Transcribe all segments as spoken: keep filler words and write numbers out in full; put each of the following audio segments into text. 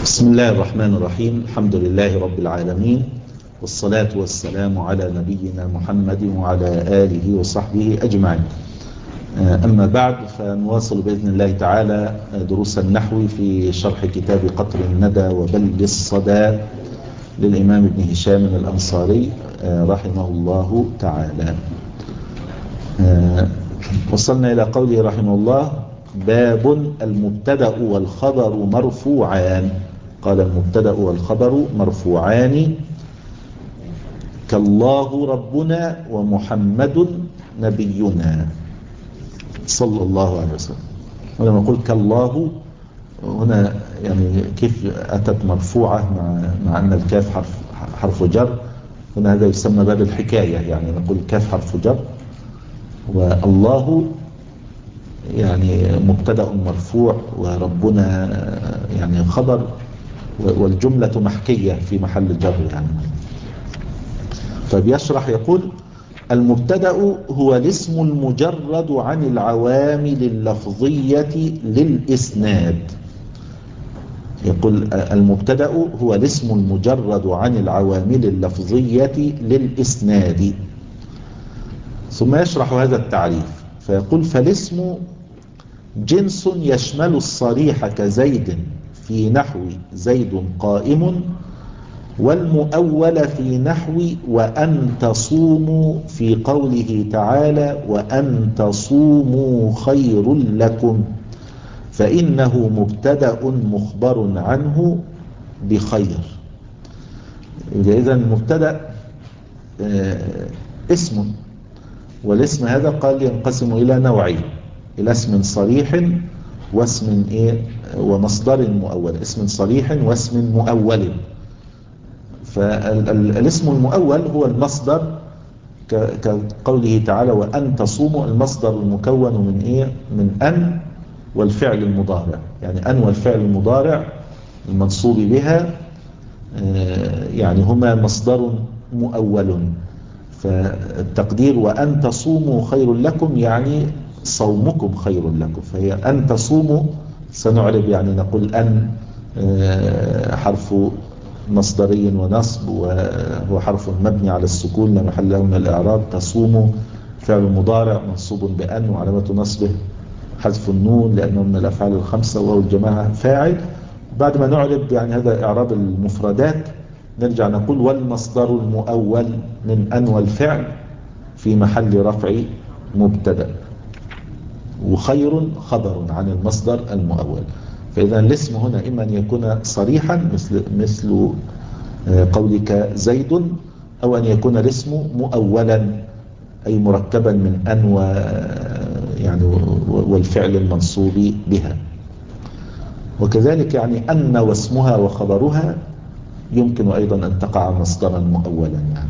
بسم الله الرحمن الرحيم. الحمد لله رب العالمين، والصلاة والسلام على نبينا محمد وعلى آله وصحبه أجمعين. أما بعد، فنواصل بإذن الله تعالى دروس النحو في شرح كتاب قطر الندى وبل الصدى للإمام ابن هشام الأنصاري رحمه الله تعالى. وصلنا إلى قوله رحمه الله: باب المبتدأ والخبر مرفوعان. قال: المبتدأ والخبر مرفوعان، كالله ربنا ومحمد نبينا صلى الله عليه وسلم. ولما نقول كالله هنا يعني كيف أتت مرفوعة مع, مع أن الكاف حرف, حرف جر. هنا هذا يسمى باب الحكاية، يعني نقول كاف حرف جر والله يعني مبتدأ مرفوع وربنا يعني خبر، والجملة محكية في محل جر يعني. طيب يشرح يقول: المبتدأ هو الاسم المجرد عن العوامل اللفظية للإسناد. يقول المبتدأ هو الاسم المجرد عن العوامل اللفظية للإسناد. ثم يشرح هذا التعريف فيقول: فالاسم جنس يشمل الصريح كزيد في نحو زيد قائم، والمؤول في نحو وأن تصوموا في قوله تعالى: وأن تصوموا خير لكم، فإنه مبتدأ مخبر عنه بخير. إذا المبتدأ اسم، والاسم هذا قال ينقسم إلى نوعين: إلى اسم صريح واسم إيه ومصدر مؤول. اسم صريح واسم مؤول. فالاسم المؤول هو المصدر، كقوله تعالى: وأن تصوموا. المصدر المكون من إيه؟ من أن والفعل المضارع، يعني أن والفعل المضارع المنصوب بها يعني هما مصدر مؤول. فالتقدير وأن تصوموا خير لكم يعني صومكم خير لكم. فهي أن تصوموا سنعرب يعني نقول أن حرف مصدري ونصب، وهو حرف مبني على السكون لا محل له من الإعراب. تصوموا فعل مضارع منصوب بأن وعلامة نصبه حذف النون لأنه من الأفعال الخمسة، وهو الجماعة فاعل. بعد ما نعرب يعني هذا إعراب المفردات نرجع نقول: والمصدر المؤول من أن والفعل في محل رفع مبتدأ، وخير خبر عن المصدر المؤول. فإذا الاسم هنا إما أن يكون صريحا مثل مثل قولك زيد، أو أن يكون الاسم مؤولا أي مركبا من أن و يعني والفعل المنصوب بها. وكذلك يعني أن واسمها وخبرها يمكن أيضا أن تقع مصدرا مؤولا يعني.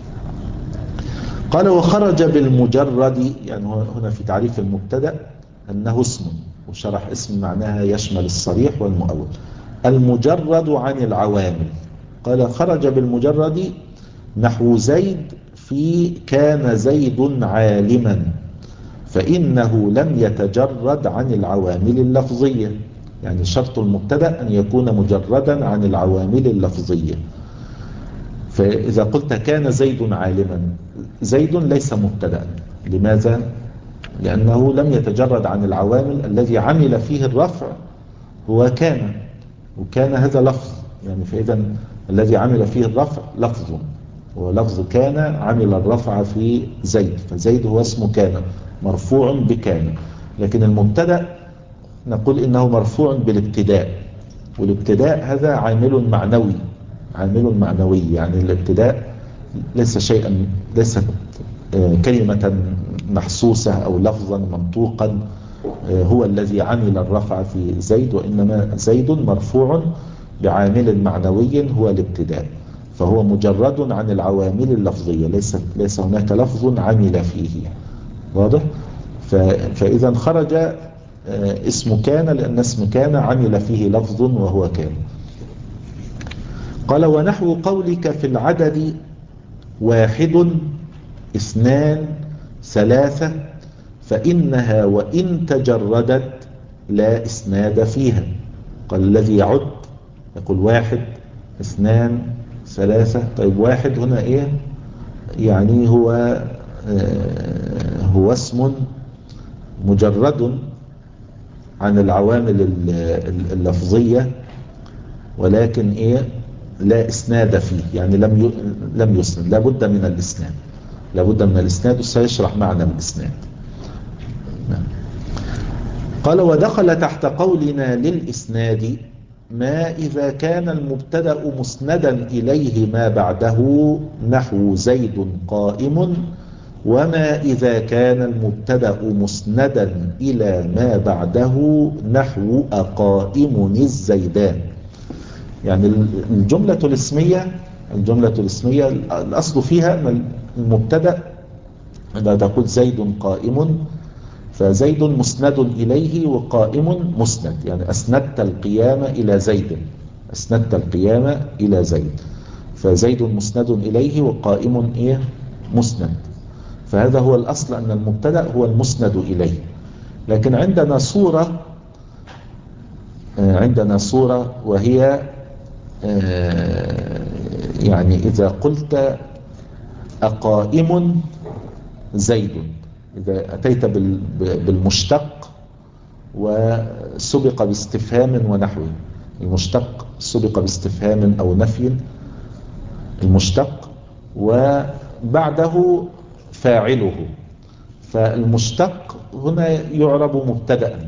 قال: وخرج بالمجرد، يعني هنا في تعريف المبتدأ أنه اسم، وشرح اسم معناها يشمل الصريح والمؤول. المجرد عن العوامل. قال: خرج بالمجرد نحو زيد في كان زيد عالما، فإنه لم يتجرد عن العوامل اللفظية. يعني شرط المبتدأ أن يكون مجردا عن العوامل اللفظية. فإذا قلت كان زيد عالما، زيد ليس مبتدأ. لماذا؟ لأنه لم يتجرد عن العوامل. الذي عمل فيه الرفع هو كان، وكان هذا لفظ يعني. فإذا الذي عمل فيه الرفع لفظ، ولفظ كان عمل الرفع في زيد، فزيد هو اسم كان مرفوع بكان. لكن المبتدأ نقول إنه مرفوع بالابتداء، والابتداء هذا عامل معنوي. عامل معنوي يعني الابتداء ليس شيئا، ليس كلمة محسوسة أو لفظا منطوقا هو الذي عمل الرفع في زيد، وإنما زيد مرفوع بعامل معنوي هو الابتداء، فهو مجرد عن العوامل اللفظية. ليس, ليس هناك لفظ عمل فيه. واضح؟ فإذا خرج اسم كان لأن اسم كان عمل فيه لفظ وهو كان. قال: ونحو قولك في العدد: واحد اثنان ثلاثة، فإنها وإن تجردت لا إسناد فيها. قال: الذي يعد يقول واحد اثنان ثلاثة. طيب واحد هنا ايه؟ يعني هو آه هو اسم مجرد عن العوامل اللفظية، ولكن ايه؟ لا اسناد فيه، يعني لم لم يسند، لابد من الاسناد، لابد من الاسناد، وسيشرح معنى الاسناد. قال ودخل تحت قولنا للإسناد ما إذا كان المبتدأ مسندا إليه ما بعده نحو زيد قائم، وما إذا كان المبتدأ مسندا إلى ما بعده نحو أقائم الزيدان. يعني الجملة الاسمية الجملة الاسمية الأصل فيها أن المبتدأ إذا تقول زيد قائم، فزيد مسند إليه وقائم مسند، يعني أسندت القيام إلى زيد، أسندت القيام إلى زيد، فزيد مسند إليه وقائم إيه؟ مسند. فهذا هو الأصل، أن المبتدأ هو المسند إليه. لكن عندنا صورة عندنا صورة وهي يعني إذا قلت أقائم زيد، إذا أتيت بالمشتق وسبق باستفهام ونحوه، المشتق سبق باستفهام أو نفي، المشتق وبعده فاعله، فالمشتق هنا يعرب مبتدأ،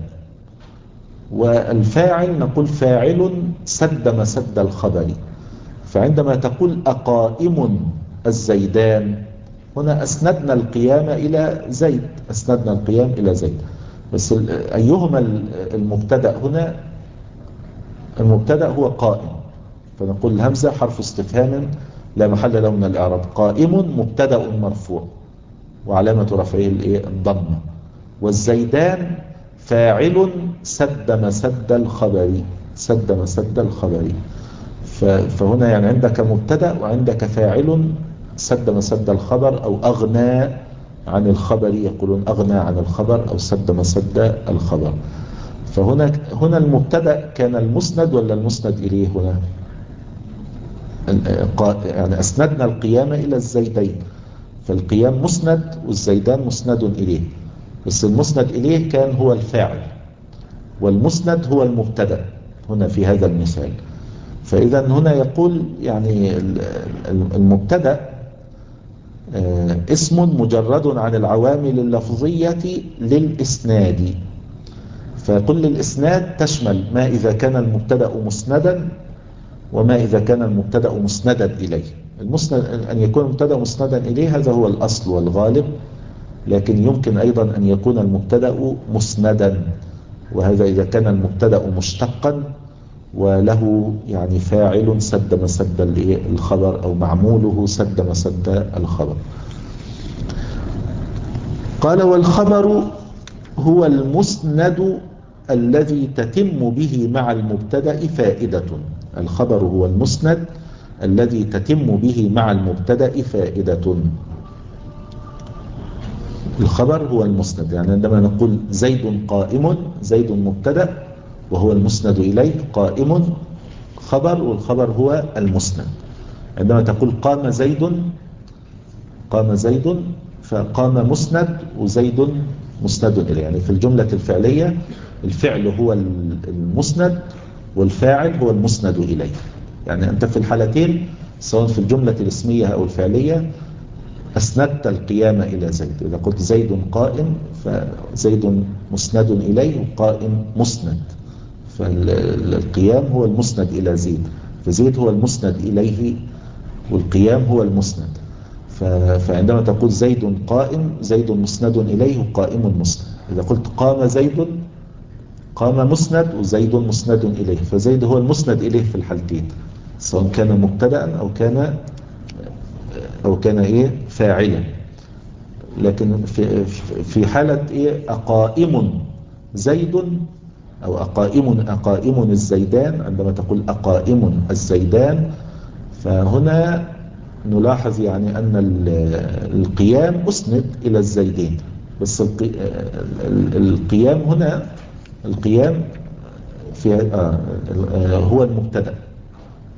والفاعل نقول فاعل سد مسد الخبر. فعندما تقول أقائم الزيدان، هنا أسندنا القيام إلى زيد، أسندنا القيام إلى زيد، بس أيهما المبتدأ هنا؟ المبتدأ هو قائم، فنقول الهمزة حرف استفهام لا محل له من الإعراب. قائم مبتدأ مرفوع وعلامة رفعه الضمة، والزيدان فاعل سد مسد الخبر، سد مسد الخبر. فهنا يعني عندك مبتدأ وعندك فاعل سد مسد الخبر، أو أغنى عن الخبر، يقولون أغنى عن الخبر أو سد مسد الخبر. فهنا هنا المبتدأ كان المسند ولا المسند إليه؟ هنا يعني أسندنا القيام إلى الزيدين، فالقيام مسند والزيدان مسند إليه، بس المسند إليه كان هو الفاعل والمسند هو المبتدأ هنا في هذا المثال. فإذا هنا يقول يعني المبتدأ اسم مجرد عن العوامل اللفظية للإسناد، فكل الإسناد تشمل ما إذا كان المبتدأ مسندا وما إذا كان المبتدأ مسندا إليه. المسند أن يكون المبتدأ مسندا إليه هذا هو الأصل والغالب، لكن يمكن أيضا أن يكون المبتدأ مسندا، وهذا إذا كان المبتدأ مشتقا وله يعني فاعل سد مسد الخبر أو معموله سد مسد الخبر. قال والخبر هو المسند الذي تتم به مع المبتدأ فائدة. الخبر هو المسند الذي تتم به مع المبتدأ فائدة. الخبر هو المسند، يعني عندما نقول زيد قائم، زيد مبتدأ وهو المسند إليه، قائم خبر والخبر هو المسند. عندما تقول قام زيد، قام زيد فقام مسند وزيد مسند إليه، يعني في الجملة الفعلية الفعل هو المسند والفاعل هو المسند إليه. يعني أنت في الحالتين سواء في الجملة الاسمية أو الفعلية أسندت القيام إلى زيد. إذا قلت زيد قائم فزيد مسند إليه وقائم مسند، فالقيام هو المسند إلى زيد، فزيد هو المسند إليه والقيام هو المسند. فعندما تقول زيد قائم، زيد مسند إليه وقائم مسند. إذا قلت قام زيد، قام مسند وزيد مسند إليه، فزيد هو المسند إليه في الحالتين سواء كان مبتدأ أو كان أو كان إيه فاعلا. لكن في في حالة إيه أقائم زيد أو أقائم أقائم الزيدان، عندما تقول أقائم الزيدان فهنا نلاحظ يعني أن القيام أسند إلى الزيدين، بس القيام هنا القيام في آه هو المبتدأ،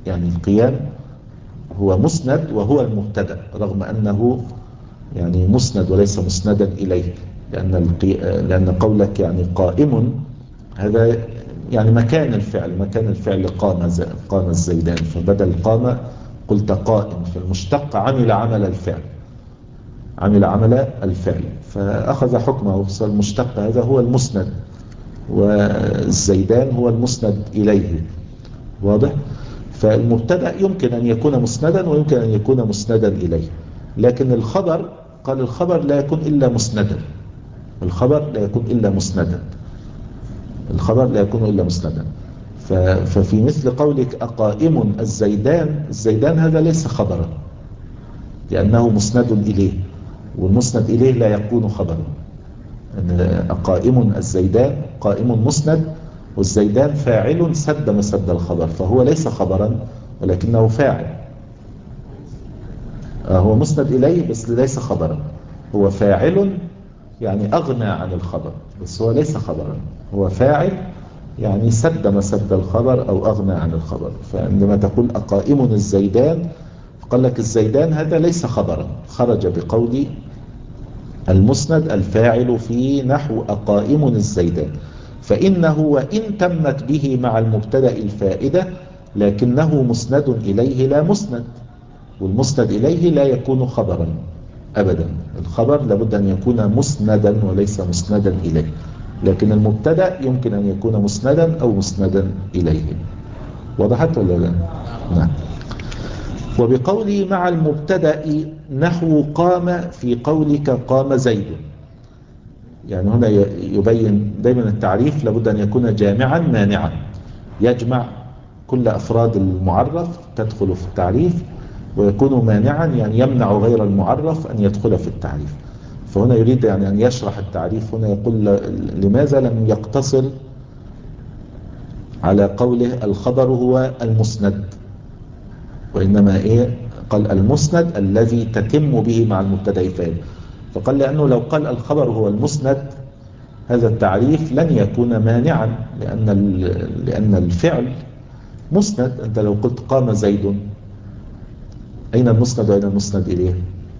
يعني القيام هو مسند وهو المبتدأ، رغم أنه يعني مسند وليس مسندا إليه، لأن, القي... لأن قولك يعني قائم هذا يعني مكان الفعل، مكان الفعل قام ز... قام الزيدان، فبدل قام قلت قائم، فالمشتق عمل عمل الفعل، عمل عمل الفعل فأخذ حكمه، فالمشتق هذا هو المسند والزيدان هو المسند إليه. واضح؟ فالمبتدأ يمكن أن يكون مسندا ويمكن أن يكون مسندا إليه، لكن الخبر قال الخبر لا يكون إلا مسندا، الخبر لا يكون إلا مسندا، الخبر لا يكون إلا مسندا. ففي مثل قولك أقائم الزيدان، الزيدان هذا ليس خبرا لأنه مسند إليه، والمسند إليه لا يكون خبرا. أقائم الزيدان قائم مسند، والزيدان فاعل سد مسد الخبر، فهو ليس خبرا ولكنه فاعل. هو مسند إليه بس ليس خبرا، هو فاعل يعني أغنى عن الخبر، بس هو ليس خبرا، هو فاعل يعني سد مسد الخبر أو أغنى عن الخبر. فعندما تقول أقائم الزيدان قال لك الزيدان هذا ليس خبرا، خرج بقول المسند الفاعل في نحو أقائم الزيدان، فإنه وإن تمت به مع المبتدأ الفائدة لكنه مسند إليه لا مسند، والمسند إليه لا يكون خبرا أبدا، الخبر لابد أن يكون مسندا وليس مسندا إليه، لكن المبتدأ يمكن أن يكون مسندا أو مسندا إليه. وضحت ولا لا؟ نعم. وبقولي مع المبتدأ نحو قام في قولك قام زيد، يعني هنا يبين دائما التعريف لابد أن يكون جامعا مانعا، يجمع كل أفراد المعرف تدخل في التعريف، ويكون مانعا يعني يمنع غير المعرف أن يدخل في التعريف. فهنا يريد يعني أن يشرح التعريف، هنا يقول لماذا لم يقتصر على قوله الخبر هو المسند، وإنما إيه قال المسند الذي تتم به مع المبتدأ فاعل، فقال لأنه لو قال الخبر هو المسند هذا التعريف لن يكون مانعا، لأن لأن الفعل مسند. أنت لو قلت قام زيد أين المسند وأين المسند إليه؟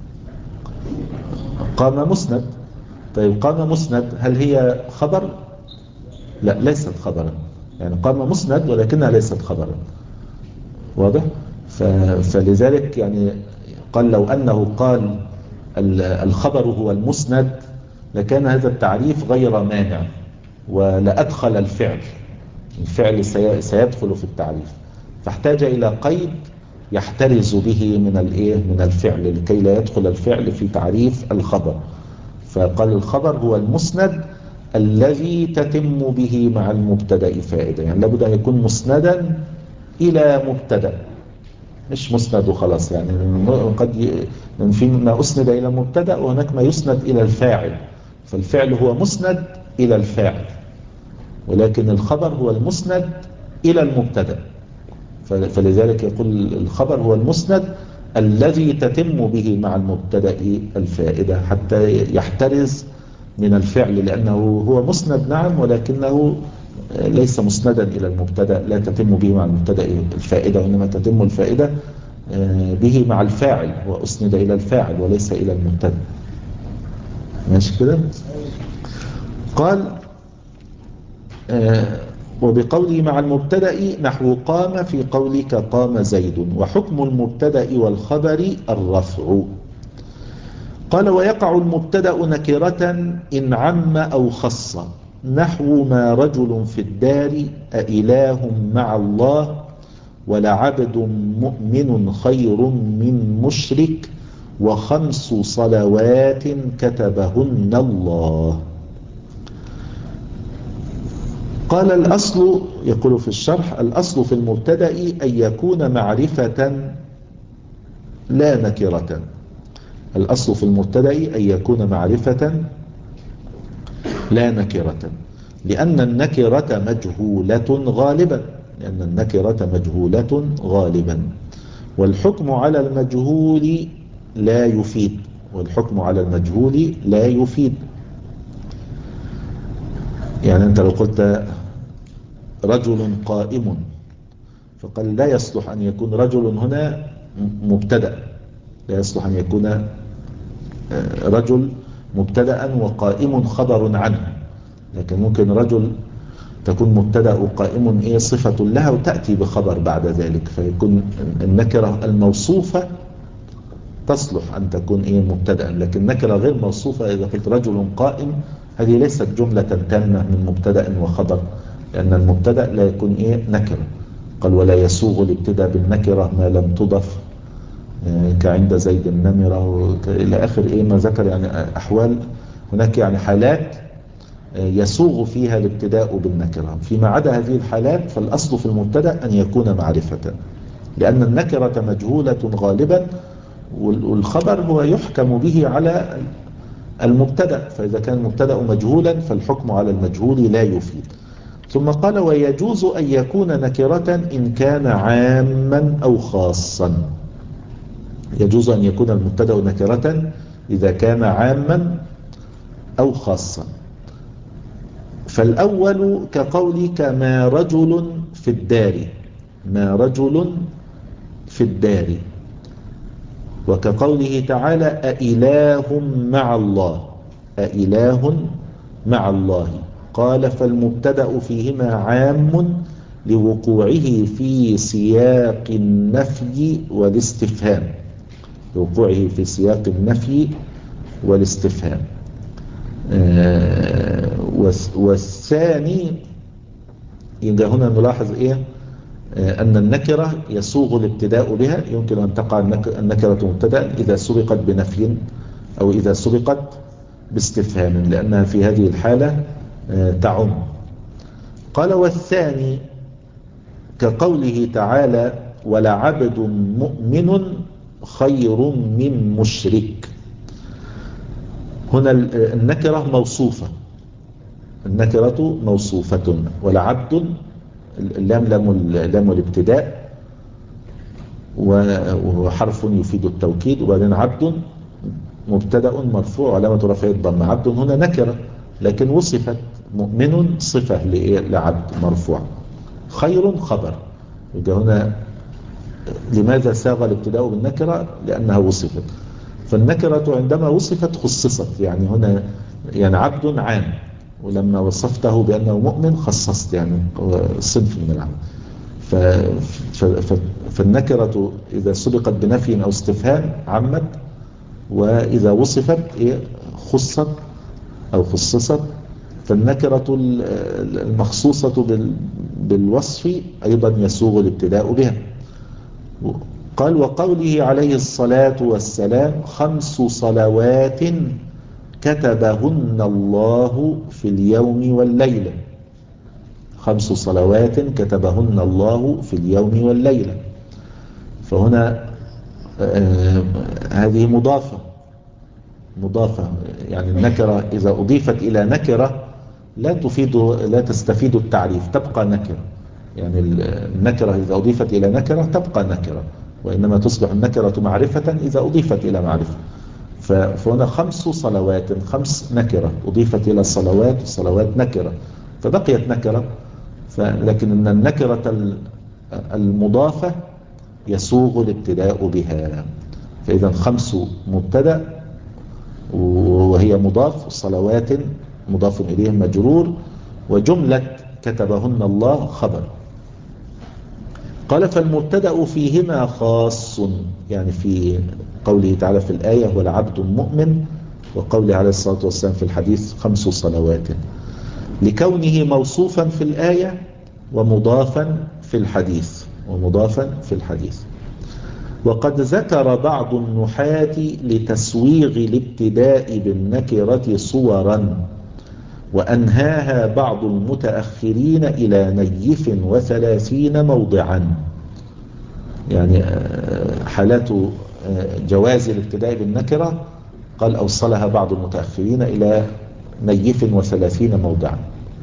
قام مسند. طيب قام مسند هل هي خبر؟ لا ليست خبرا، يعني قام مسند ولكنها ليست خبرا. واضح؟ فلذلك يعني قال لو أنه قال الخبر هو المسند لكان هذا التعريف غير مانع ولأدخل الفعل، الفعل سيدخل في التعريف، فاحتاج إلى قيد يحترز به من الايه من الفعل لكي لا يدخل الفعل في تعريف الخبر. فقال الخبر هو المسند الذي تتم به مع المبتدأ فائدة، يعني لابد أن يكون مسندا إلى مبتدأ، مش مسند وخلاص. يعني قد ي... في ما أسند إلى المبتدأ وهناك ما يسند إلى الفاعل، فالفعل هو مسند إلى الفاعل، ولكن الخبر هو المسند إلى المبتدأ. فلذلك يقول الخبر هو المسند الذي تتم به مع المبتدأ الفائدة حتى يحترز من الفعل، لأنه هو مسند نعم ولكنه ليس مسندا إلى المبتدأ، لا تتم به مع المبتدأ الفائدة، وإنما تتم الفائدة به مع الفاعل، وأسند إلى الفاعل وليس إلى المبتدأ. ماشي كده؟ قال وبقولي مع المبتدأ نحو قام في قولك قام زيد، وحكم المبتدأ والخبر الرفع. قال ويقع المبتدأ نكرة إن عم أو خص، نحو ما رجل في الدار أإله مع الله ولعبد مؤمن خير من مشرك وخمس صلوات كتبهن الله. قال الأصل، يقول في الشرح الأصل في المبتدأ أن يكون معرفة لا نكرة، الأصل في المبتدأ أن يكون معرفة لا نكرة، لأن النكرة مجهولة غالبا، لأن النكرة مجهولة غالبا، والحكم على المجهول لا يفيد، والحكم على المجهول لا يفيد. يعني أنت لو قلت رجل قائم فقال لا يصلح أن يكون رجل هنا مبتدأ، لا يصلح أن يكون رجل مبتدأ وقائم خبر عنه، لكن ممكن رجل تكون مبتدأ وقائم إيه صفة لها وتأتي بخبر بعد ذلك، فيكون النكرة الموصوفة تصلح أن تكون إيه مبتدأ، لكن نكرة غير موصوفة إذا قلت رجل قائم هذه ليست جملة تامة من مبتدأ وخبر، لأن المبتدأ لا يكون إيه نكرة. قال ولا يسوغ الابتداء بالنكرة ما لم تضف كعند زيد النمرة إلى آخر إيه ما ذكر، يعني أحوال هناك يعني حالات يسوغ فيها الابتداء بالنكرة. فيما عدا هذه الحالات فالأصل في المبتدأ أن يكون معرفة، لأن النكرة مجهولة غالبا، والخبر هو يحكم به على المبتدأ، فإذا كان المبتدأ مجهولا فالحكم على المجهول لا يفيد. ثم قال ويجوز أن يكون نكرة إن كان عاما أو خاصا. يجوز أن يكون المبتدأ نكرة إذا كان عاما أو خاصا. فالأول كقولك ما رجل في الدار، ما رجل في الدار، وكقوله تعالى أإله مع الله، أإله مع الله. قال فالمبتدأ فيهما عام لوقوعه في سياق النفي والاستفهام، لوقوعه في سياق النفي والاستفهام. آه والثاني يبقى هنا نلاحظ إيه آه أن النكرة يسوغ الابتداء بها، يمكن أن تقع النكرة مبتدأ إذا سبقت بنفي أو إذا سبقت باستفهام، لأنها في هذه الحالة آه تعم. قال والثاني كقوله تعالى ولعبد مؤمن خير من مشرك. هنا النكرة موصوفة، النكرة موصوفة، ولعبد اللام لام الابتداء وحرف يفيد التوكيد، وبعدين عبد مبتدأ مرفوع علامة رفعه الضمة. عبد هنا نكرة لكن وصفت، مؤمن صفة لعبد مرفوع، خير خبر. يبقى هنا لماذا ساغ الابتداء بالنكرة؟ لأنها وصفت. فالنكرة عندما وصفت خصصت، يعني هنا يعني عبد عام، ولما وصفته بأنه مؤمن خصصت يعني صنف من العام. فالنكرة إذا سبقت بنفي أو استفهام عمت، وإذا وصفت خصت أو خصصت. فالنكرة المخصوصة بالوصف أيضا يسوغ الابتداء بها. قال وقوله عليه الصلاة والسلام خمس صلوات كتبهن الله في اليوم والليلة، خمس صلوات كتبهن الله في اليوم والليلة. فهنا آه هذه مضافة، مضافة يعني النكرة إذا أضيفت إلى نكرة لا تفيد، لا تستفيد التعريف، تبقى نكرة. يعني النكرة إذا أضيفت إلى نكرة تبقى نكرة، وإنما تصبح النكرة معرفة إذا أضيفت إلى معرفة. فهنا خمس صلوات، خمس نكرة أضيفت إلى الصلوات، الصلوات نكرة فبقيت نكرة. لكن أن النكرة المضافة يسوغ الابتداء بها. فإذا خمس مبتدأ وهي مضاف، صلوات مضاف إليه مجرور، وجملة كتبهن الله خبر. قال فالمبتدأ فيهما خاص، يعني في قوله تعالى في الآية والعبد مؤمن، وقوله عليه الصلاة والسلام في الحديث خمس صلوات، لكونه موصوفا في الآية ومضافا في الحديث، ومضافا في الحديث. وقد ذكر بعض النحاة لتسويغ الابتداء بالنكرة صورا، وأنهاها بعض المتأخرين إلى نيف وثلاثين موضعا. يعني حالات جواز الابتداء بالنكرة قال أوصلها بعض المتأخرين إلى نيف وثلاثين موضعا.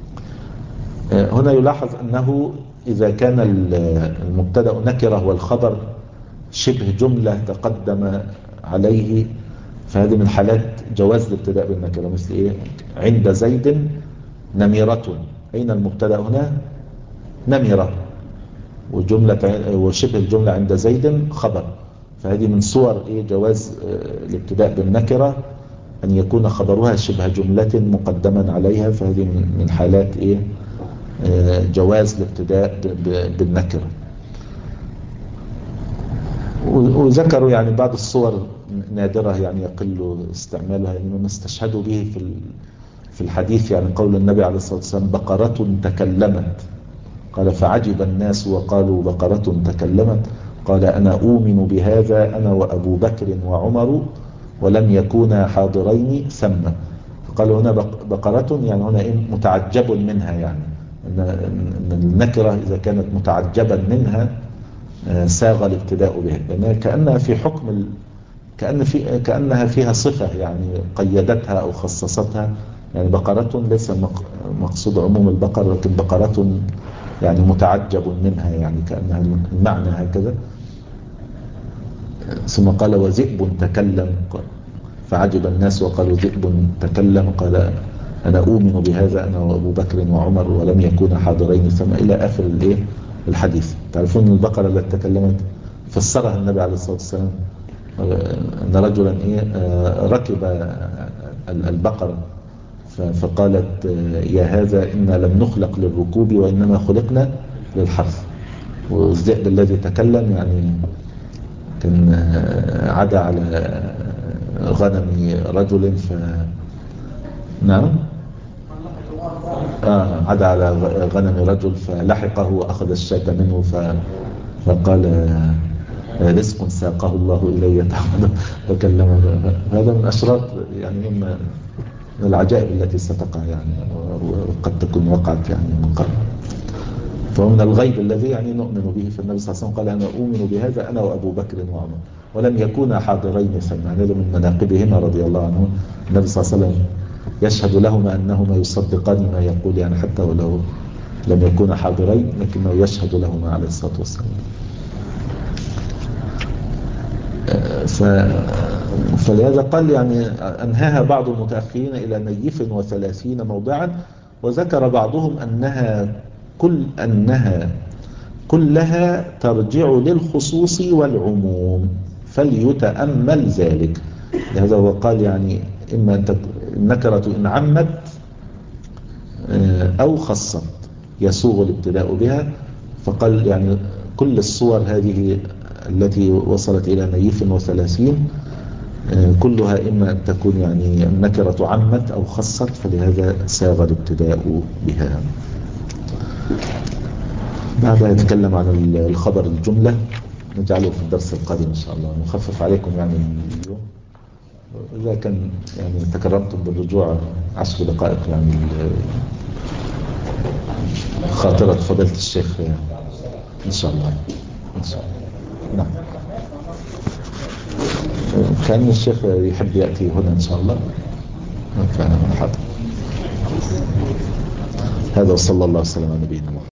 هنا يلاحظ أنه إذا كان المبتدأ نكرة والخبر شبه جملة تقدم عليه، فهذه من حالات جواز الابتداء بالنكرة. مثل إيه؟ عند زيد نميرة، أين المبتدأ هنا؟ نميرة. وجملة وشبه الجملة عند زيد خبر. فهذه من صور إيه جواز الابتداء بالنكرة، أن يكون خبرها شبه جملة مقدما عليها، فهذه من حالات إيه جواز الابتداء بالنكرة. وذكروا يعني بعض الصور نادرة يعني يقل استعمالها، يعني من استشهدوا به في في الحديث يعني قول النبي عليه الصلاة والسلام بقرة تكلمت، قال فعجب الناس وقالوا بقرة تكلمت، قال أنا أؤمن بهذا أنا وأبو بكر وعمر ولم يكونا حاضرين ثم. فقال هنا بقرة يعني هنا متعجب منها، يعني أن النكرة إذا كانت متعجبا منها ساغ الابتداء بها، لأنها كأنها في حكم ال... كأن في... كأنها فيها صفة يعني قيدتها أو خصصتها. يعني بقرة ليس مقصود عموم البقر، لكن بقرة يعني متعجب منها، يعني كأنها المعنى هكذا. ثم قال وذئب تكلم، فعجب الناس وقالوا ذئب تكلم، قال أنا أؤمن بهذا أنا وأبو بكر وعمر ولم يكون حاضرين ثم، إلى آخر الإيه الحديث. تعرفون البقرة التي تكلمت فسرها النبي عليه الصلاة والسلام أن رجلا إيه ركب البقرة فقالت يا هذا إنا لم نخلق للركوب وإنما خلقنا للحرث. والذئب الذي تكلم يعني كان عدا على غنم رجل ف نعم آه عدا على غنم رجل فلحقه وأخذ الشاة منه ف... فقال رزق ساقه الله إلي وكلمه. هذا من أشراط يعني من العجائب التي ستقع يعني، وقد تكون وقعت يعني من قبل. فهو من الغيب الذي يعني نؤمن به. فالنبي صلى الله عليه وسلم قال أنا أؤمن بهذا أنا وأبو بكر وعمر ولم يكونا حاضرين ثم. هذا من مناقبهما رضي الله عنهم. النبي صلى الله عليه وسلم يشهد لهما أنهما يصدقان ما يقول، يعني حتى ولو لم يكونا حاضرين لكنه يشهد لهما عليه الصلاة والسلام. ف... فلهذا قال يعني أنهاها بعض المتأخرين إلى نيف وثلاثين موضعا، وذكر بعضهم أنها كل أنها كلها ترجع للخصوص والعموم فليتأمل ذلك. لهذا هو قال يعني إما أن النكرة إن عمت أو خصت يسوغ الابتداء بها. فقال يعني كل الصور هذه التي وصلت إلى نيف وثلاثين كلها إما أن تكون يعني النكرة عمت أو خصت، فلهذا ساغ الابتداء بها. بعدها يتكلم عن الخبر الجملة، نجعله في الدرس القادم إن شاء الله، نخفف عليكم يعني اليوم. إذا كان يعني تكرمتم بالرجوع عشر دقائق يعني خاطرة فضيلة الشيخ يعني إن شاء الله. إن شاء الله. نعم. كان الشيخ يحب يأتي هنا إن شاء الله. فحاضر. هذا وصلى الله وسلم على نبينا محمد.